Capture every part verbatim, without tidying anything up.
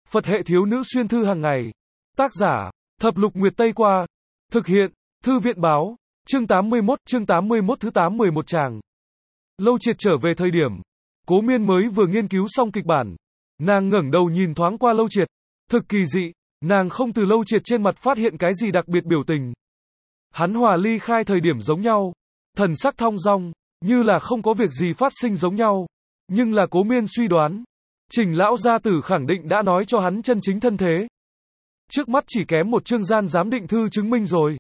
Phật hệ thiếu nữ xuyên thư hàng ngày. Tác giả, Thập Lục Nguyệt Tây Qua. Thực hiện, Thư viện Báo. Chương tám mươi mốt, chương tám mươi mốt thứ tám mười một tràng. Lâu Triệt trở về thời điểm, Cố Miên mới vừa nghiên cứu xong kịch bản. Nàng ngẩng đầu nhìn thoáng qua Lâu Triệt. Thực kỳ dị, nàng không từ Lâu Triệt trên mặt phát hiện cái gì đặc biệt biểu tình. Hắn hòa ly khai thời điểm giống nhau, thần sắc thong dong, như là không có việc gì phát sinh giống nhau. Nhưng là Cố Miên suy đoán, Trình lão gia tử khẳng định đã nói cho hắn chân chính thân thế. Trước mắt chỉ kém một chương gian giám định thư chứng minh rồi.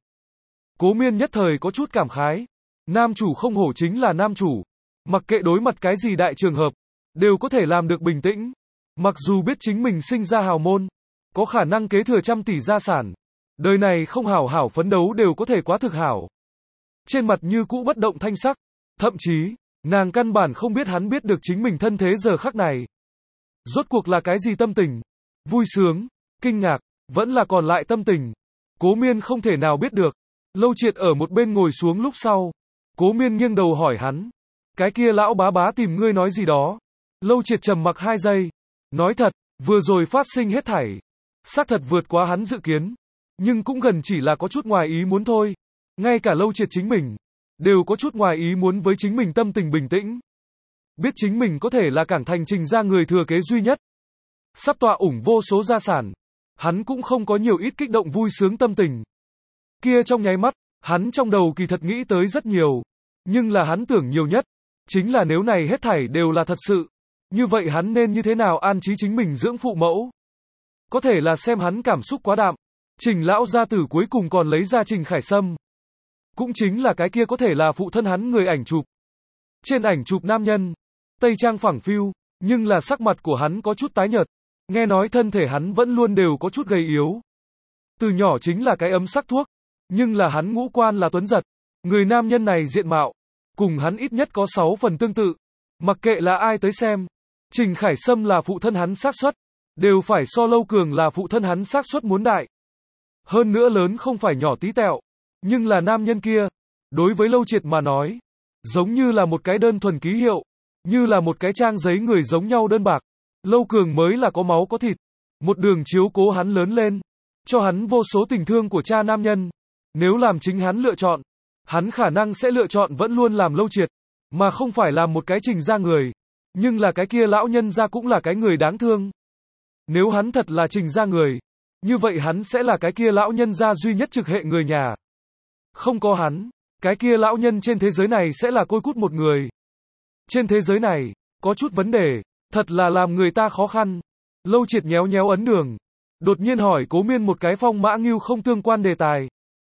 Cố Miên nhất thời có chút cảm khái. Nam chủ không hổ chính là nam chủ. Mặc kệ đối mặt cái gì đại trường hợp, đều có thể làm được bình tĩnh. Mặc dù biết chính mình sinh ra hào môn, có khả năng kế thừa trăm tỷ gia sản, đời này không hảo hảo phấn đấu đều có thể quá thực hảo. Trên mặt như cũ bất động thanh sắc, thậm chí, nàng căn bản không biết hắn biết được chính mình thân thế giờ khắc này. Rốt cuộc là cái gì tâm tình? Vui sướng, kinh ngạc, vẫn là còn lại tâm tình. Cố Miên không thể nào biết được. Lâu Triệt ở một bên ngồi xuống lúc sau. Cố Miên nghiêng đầu hỏi hắn. Cái kia lão bá bá tìm ngươi nói gì đó? Lâu Triệt trầm mặc hai giây. Nói thật, vừa rồi phát sinh hết thảy. Xác thật vượt quá hắn dự kiến. Nhưng cũng gần chỉ là có chút ngoài ý muốn thôi. Ngay cả Lâu Triệt chính mình, đều có chút ngoài ý muốn với chính mình tâm tình bình tĩnh. Biết chính mình có thể là Cảng Thành Trình gia người thừa kế duy nhất. Sắp tọa ủng vô số gia sản. Hắn cũng không có nhiều ít kích động vui sướng tâm tình. Kia trong nháy mắt, hắn trong đầu kỳ thật nghĩ tới rất nhiều. Nhưng là hắn tưởng nhiều nhất, chính là nếu này hết thảy đều là thật sự. Như vậy hắn nên như thế nào an trí chính mình dưỡng phụ mẫu? Có thể là xem hắn cảm xúc quá đạm. Trình lão gia tử cuối cùng còn lấy ra Trình Khải Sâm. Cũng chính là cái kia có thể là phụ thân hắn người ảnh chụp. Trên ảnh chụp nam nhân, tây trang phẳng phiu, nhưng là sắc mặt của hắn có chút tái nhợt. Nghe nói thân thể hắn vẫn luôn đều có chút gầy yếu. Từ nhỏ chính là cái ấm sắc thuốc, nhưng là hắn ngũ quan là tuấn giật. Người nam nhân này diện mạo, cùng hắn ít nhất có sáu phần tương tự. Mặc kệ là ai tới xem, Trình Khải Sâm là phụ thân hắn xác suất, đều phải so Lâu Cường là phụ thân hắn xác suất muốn đại. Hơn nữa lớn không phải nhỏ tí tẹo, nhưng là nam nhân kia, đối với Lâu Triệt mà nói, giống như là một cái đơn thuần ký hiệu, như là một cái trang giấy người giống nhau đơn bạc. Lâu Cường mới là có máu có thịt, một đường chiếu cố hắn lớn lên, cho hắn vô số tình thương của cha nam nhân. Nếu làm chính hắn lựa chọn, hắn khả năng sẽ lựa chọn vẫn luôn làm Lâu Triệt, mà không phải làm một cái Trình gia người. Nhưng là cái kia lão nhân gia cũng là cái người đáng thương. Nếu hắn thật là Trình gia người, như vậy hắn sẽ là cái kia lão nhân gia duy nhất trực hệ người nhà. Không có hắn, cái kia lão nhân trên thế giới này sẽ là côi cút một người. Trên thế giới này, có chút vấn đề, thật là làm người ta khó khăn. Lâu Triệt nhéo nhéo ấn đường, đột nhiên hỏi Cố Miên một cái phong mã ngưu không tương quan đề tài.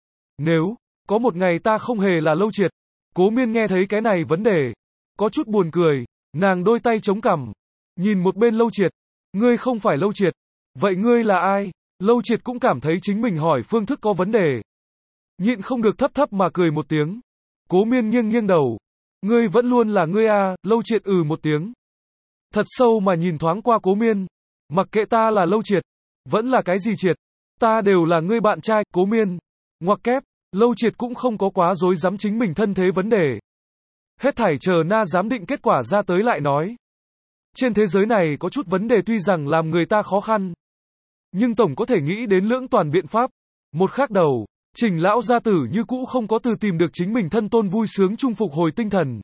Nếu, có một ngày ta không hề là Lâu Triệt. Cố Miên nghe thấy cái này vấn đề, có chút buồn cười, nàng đôi tay chống cằm, nhìn một bên Lâu Triệt. Ngươi không phải Lâu Triệt, vậy ngươi là ai? Lâu Triệt cũng cảm thấy chính mình hỏi phương thức có vấn đề. Nhịn không được thấp thấp mà cười một tiếng. Cố Miên nghiêng nghiêng đầu. Ngươi vẫn luôn là ngươi à? Lâu Triệt ừ một tiếng. Thật sâu mà nhìn thoáng qua Cố Miên. Mặc kệ ta là Lâu Triệt, vẫn là cái gì Triệt, ta đều là ngươi bạn trai. Cố Miên, ngoặc kép, Lâu Triệt cũng không có quá dối dám chính mình thân thế vấn đề. Hết thảy chờ na giám định kết quả ra tới lại nói. Trên thế giới này có chút vấn đề tuy rằng làm người ta khó khăn, nhưng tổng có thể nghĩ đến lưỡng toàn biện pháp. Một khác đầu, Trình lão gia tử như cũ không có từ tìm được chính mình thân tôn vui sướng chung phục hồi tinh thần.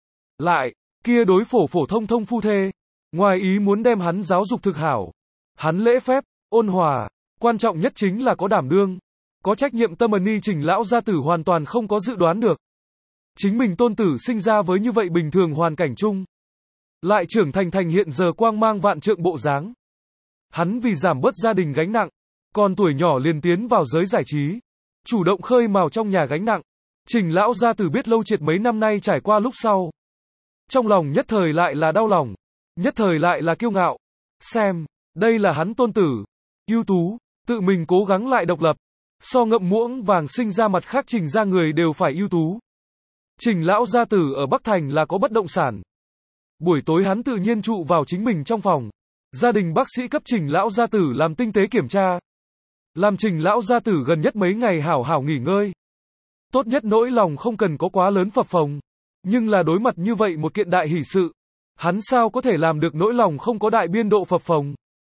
Lại, kia đối phổ phổ thông thông phu thê, ngoài ý muốn đem hắn giáo dục thực hảo. Hắn lễ phép, ôn hòa, quan trọng nhất chính là có đảm đương, có trách nhiệm tâm ân. Trình lão gia tử hoàn toàn không có dự đoán được. Chính mình tôn tử sinh ra với như vậy bình thường hoàn cảnh chung, lại trưởng thành thành hiện giờ quang mang vạn trượng bộ dáng. Hắn vì giảm bớt gia đình gánh nặng, còn tuổi nhỏ liền tiến vào giới giải trí, chủ động khơi mào trong nhà gánh nặng. Trình lão gia tử biết Lâu Triệt mấy năm nay trải qua lúc sau, trong lòng nhất thời lại là đau lòng, nhất thời lại là kiêu ngạo. Xem, đây là hắn tôn tử, ưu tú, tự mình cố gắng lại độc lập, so ngậm muỗng vàng sinh ra mặt khác Trình gia người đều phải ưu tú. Trình lão gia tử ở Bắc Thành là có bất động sản. Buổi tối hắn tự nhiên trụ vào chính mình trong phòng. Gia đình bác sĩ cấp Trình lão gia tử làm tinh tế kiểm tra, làm Trình lão gia tử gần nhất mấy ngày hảo hảo nghỉ ngơi. Tốt nhất nỗi lòng không cần có quá lớn phập phồng. Nhưng là đối mặt như vậy một kiện đại hỷ sự, hắn sao có thể làm được nỗi lòng không có đại biên độ phập phồng.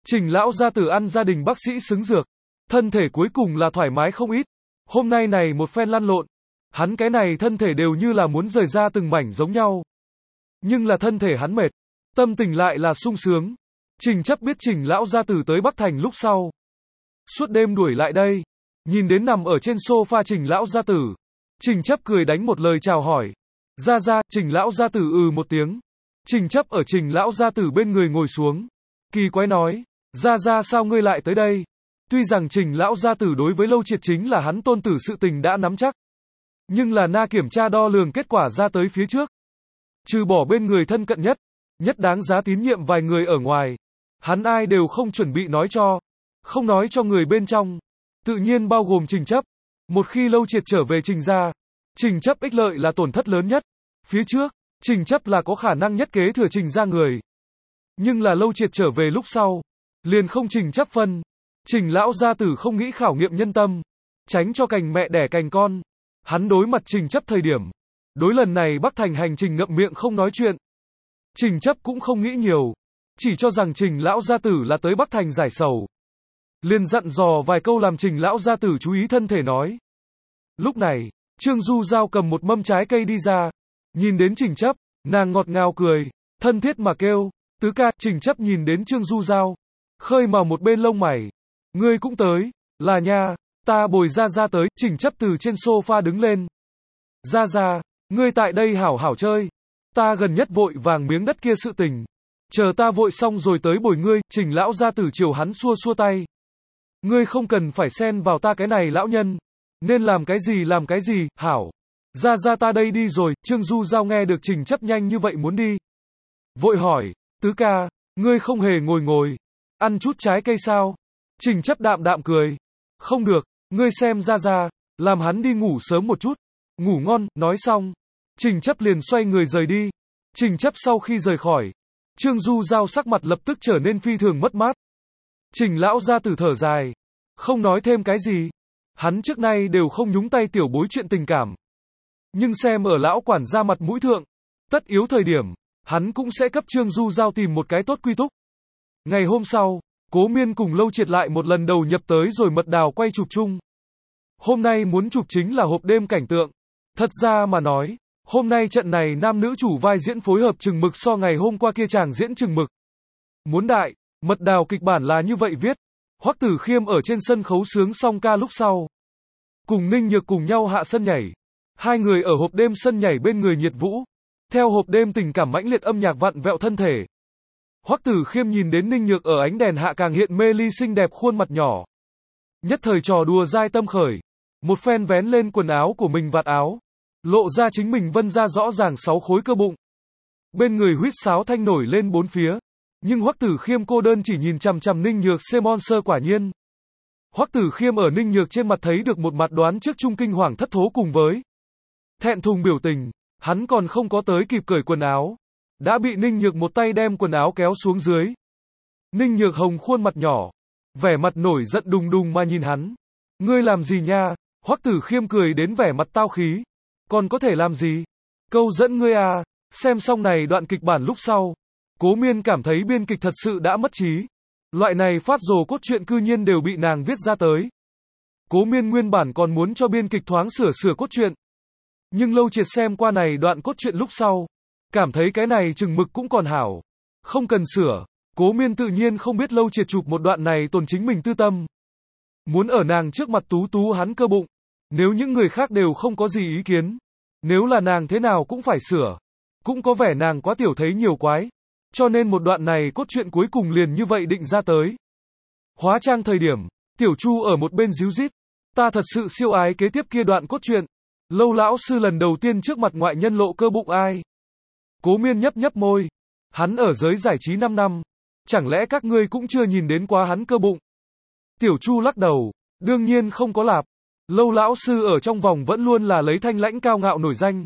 Trình lão gia tử ăn gia đình bác sĩ xứng dược. Thân thể cuối cùng là thoải mái không ít. Hôm nay này một phen lăn lộn. Hắn cái này thân thể đều như là muốn rời ra từng mảnh giống nhau. Nhưng là thân thể hắn mệt. Tâm tình lại là sung sướng. Trình Chấp biết Trình lão gia tử tới Bắc Thành lúc sau. Suốt đêm đuổi lại đây. Nhìn đến nằm ở trên sofa Trình lão gia tử. Trình Chấp cười đánh một lời chào hỏi. Ra ra, Trình lão gia tử ừ một tiếng. Trình Chấp ở Trình lão gia tử bên người ngồi xuống. Kỳ quái nói. Ra ra sao ngươi lại tới đây? Tuy rằng Trình lão gia tử đối với Lâu Triệt chính là hắn tôn tử sự tình đã nắm chắc. Nhưng là na kiểm tra đo lường kết quả ra tới phía trước. Trừ bỏ bên người thân cận nhất, nhất đáng giá tín nhiệm vài người ở ngoài. Hắn ai đều không chuẩn bị nói cho. Không nói cho người bên trong. Tự nhiên bao gồm Trình Chấp. Một khi Lâu Triệt trở về Trình gia, Trình Chấp ích lợi là tổn thất lớn nhất. Phía trước, Trình Chấp là có khả năng nhất kế thừa Trình gia người. Nhưng là Lâu Triệt trở về lúc sau, liền không Trình Chấp phân. Trình lão gia tử không nghĩ khảo nghiệm nhân tâm, tránh cho cành mẹ đẻ cành con. Hắn đối mặt Trình Chấp thời điểm, đối lần này Bắc Thành hành trình ngậm miệng không nói chuyện. Trình Chấp cũng không nghĩ nhiều, chỉ cho rằng Trình lão gia tử là tới Bắc Thành giải sầu. Liền dặn dò vài câu làm Trình lão gia tử chú ý thân thể nói. Lúc này, Trương Du Giao cầm một mâm trái cây đi ra, nhìn đến Trình Chấp, nàng ngọt ngào cười, thân thiết mà kêu, tứ ca. Trình Chấp nhìn đến Trương Du Giao, khơi mào một bên lông mày. Ngươi cũng tới, là nha, ta bồi ra ra tới. Trình Chấp từ trên sofa đứng lên. Ra ra, ngươi tại đây hảo hảo chơi. Ta gần nhất vội vàng miếng đất kia sự tình. Chờ ta vội xong rồi tới bồi ngươi. Trình lão gia tử chiều hắn xua xua tay. Ngươi không cần phải xen vào ta cái này lão nhân. Nên làm cái gì làm cái gì, hảo. Ra ra ta đây đi rồi. Trương Du Giao nghe được Trình Chấp nhanh như vậy muốn đi. Vội hỏi, tứ ca, ngươi không hề ngồi ngồi. Ăn chút trái cây sao? Trình Chấp đạm đạm cười. Không được, ngươi xem ra ra, làm hắn đi ngủ sớm một chút. Ngủ ngon, nói xong. Trình Chấp liền xoay người rời đi. Trình Chấp sau khi rời khỏi, Trương Du Giao sắc mặt lập tức trở nên phi thường mất mát. Trình lão gia tử thở dài, không nói thêm cái gì. Hắn trước nay đều không nhúng tay tiểu bối chuyện tình cảm. Nhưng xem ở lão quản gia mặt mũi thượng, tất yếu thời điểm, hắn cũng sẽ cấp Trương Du Giao tìm một cái tốt quy túc. Ngày hôm sau, Cố Miên cùng Lâu Triệt lại một lần đầu nhập tới rồi mật đào quay chụp chung. Hôm nay muốn chụp chính là hộp đêm cảnh tượng. Thật ra mà nói, hôm nay trận này nam nữ chủ vai diễn phối hợp chừng mực so ngày hôm qua kia chàng diễn chừng mực. Muốn đại, mật đào kịch bản là như vậy viết. Hoắc Tử Khiêm ở trên sân khấu sướng xong ca lúc sau, cùng Ninh Nhược cùng nhau hạ sân nhảy. Hai người ở hộp đêm sân nhảy bên người nhiệt vũ. Theo hộp đêm tình cảm mãnh liệt âm nhạc vặn vẹo thân thể. Hoắc Tử Khiêm nhìn đến Ninh Nhược ở ánh đèn hạ càng hiện mê ly xinh đẹp khuôn mặt nhỏ. Nhất thời trò đùa dai tâm khởi. Một phen vén lên quần áo của mình vạt áo. Lộ ra chính mình vân ra rõ ràng sáu khối cơ bụng. Bên người huýt sáo thanh nổi lên bốn phía. Nhưng Hoắc Tử Khiêm cô đơn chỉ nhìn chằm chằm Ninh Nhược Semon sơ quả nhiên. Hoắc Tử Khiêm ở Ninh Nhược trên mặt thấy được một mặt đoán trước chung kinh hoàng thất thố cùng với thẹn thùng biểu tình. Hắn còn không có tới kịp cởi quần áo, đã bị Ninh Nhược một tay đem quần áo kéo xuống dưới. Ninh Nhược hồng khuôn mặt nhỏ, vẻ mặt nổi giận đùng đùng mà nhìn hắn. Ngươi làm gì nha? Hoắc Tử Khiêm cười đến vẻ mặt tao khí. Còn có thể làm gì? Câu dẫn ngươi à? Xem xong này đoạn kịch bản lúc sau, Cố Miên cảm thấy biên kịch thật sự đã mất trí. Loại này phát rồ cốt truyện cư nhiên đều bị nàng viết ra tới. Cố Miên nguyên bản còn muốn cho biên kịch thoáng sửa sửa cốt truyện. Nhưng Lâu Triệt xem qua này đoạn cốt truyện lúc sau, cảm thấy cái này chừng mực cũng còn hảo. Không cần sửa. Cố Miên tự nhiên không biết Lâu Triệt chụp một đoạn này tồn chính mình tư tâm. Muốn ở nàng trước mặt tú tú hắn cơ bụng. Nếu những người khác đều không có gì ý kiến. Nếu là nàng thế nào cũng phải sửa. Cũng có vẻ nàng quá tiểu thấy nhiều quái. Cho nên một đoạn này cốt truyện cuối cùng liền như vậy định ra tới. Hóa trang thời điểm, Tiểu Chu ở một bên díu dít. Ta thật sự siêu ái kế tiếp kia đoạn cốt truyện. Lâu lão sư lần đầu tiên trước mặt ngoại nhân lộ cơ bụng ai. Cố Miên nhấp nhấp môi. Hắn ở giới giải trí năm năm. Chẳng lẽ các ngươi cũng chưa nhìn đến quá hắn cơ bụng? Tiểu Chu lắc đầu. Đương nhiên không có lạp. Lâu lão sư ở trong vòng vẫn luôn là lấy thanh lãnh cao ngạo nổi danh.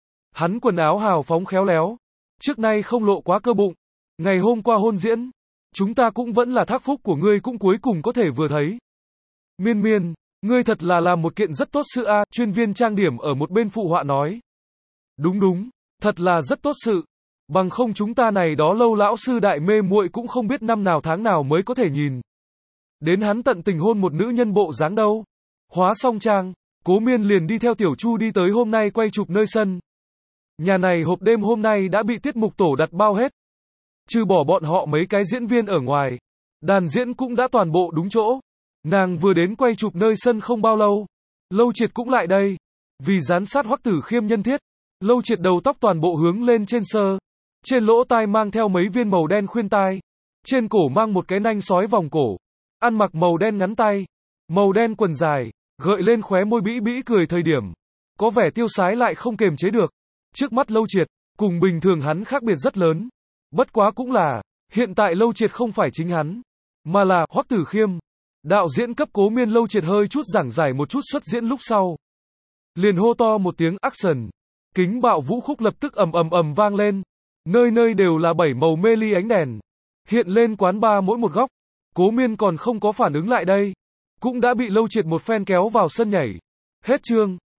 Hắn quần áo hào phóng khéo léo. Trước nay không lộ quá cơ bụng. Ngày hôm qua hôn diễn, chúng ta cũng vẫn là thác phúc của ngươi cũng cuối cùng có thể vừa thấy. Miên Miên, ngươi thật là làm một kiện rất tốt sự a. Chuyên viên trang điểm ở một bên phụ họa nói. Đúng đúng, thật là rất tốt sự. Bằng không chúng ta này đó lâu lão sư đại mê muội cũng không biết năm nào tháng nào mới có thể nhìn đến hắn tận tình hôn một nữ nhân bộ dáng đâu. Hóa xong trang, Cố Miên liền đi theo Tiểu Chu đi tới hôm nay quay chụp nơi sân. Nhà này hộp đêm hôm nay đã bị tiết mục tổ đặt bao hết. Trừ bỏ bọn họ mấy cái diễn viên ở ngoài, đàn diễn cũng đã toàn bộ đúng chỗ. Nàng vừa đến quay chụp nơi sân không bao lâu, Lâu Triệt cũng lại đây. Vì giám sát Hoắc Tử Khiêm nhân thiết, Lâu Triệt đầu tóc toàn bộ hướng lên trên sơ. Trên lỗ tai mang theo mấy viên màu đen khuyên tai. Trên cổ mang một cái nanh sói vòng cổ. Ăn mặc màu đen ngắn tay, màu đen quần dài, gợi lên khóe môi bĩ bĩ cười thời điểm. Có vẻ tiêu sái lại không kềm chế được. Trước mắt Lâu Triệt, cùng bình thường hắn khác biệt rất lớn. Bất quá cũng là, hiện tại Lâu Triệt không phải chính hắn, mà là Hoắc Tử Khiêm. Đạo diễn cấp Cố Miên Lâu Triệt hơi chút giảng giải một chút xuất diễn lúc sau. Liền hô to một tiếng action. Kính bạo vũ khúc lập tức ầm ầm ầm vang lên. Nơi nơi đều là bảy màu mê ly ánh đèn. Hiện lên quán bar mỗi một góc. Cố Miên còn không có phản ứng lại đây. Cũng đã bị Lâu Triệt một phen kéo vào sân nhảy. Hết chương.